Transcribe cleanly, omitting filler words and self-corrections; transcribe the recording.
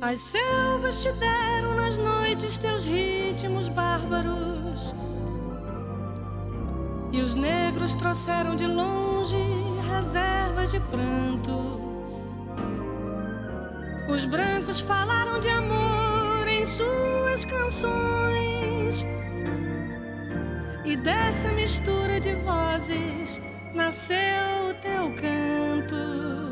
As selvas te deram nas noites teus ritmos bárbaros, e os negros trouxeram de longe reservas de pranto. Os brancos falaram de amor em suas canções, e dessa mistura de vozes nasceu o teu canto.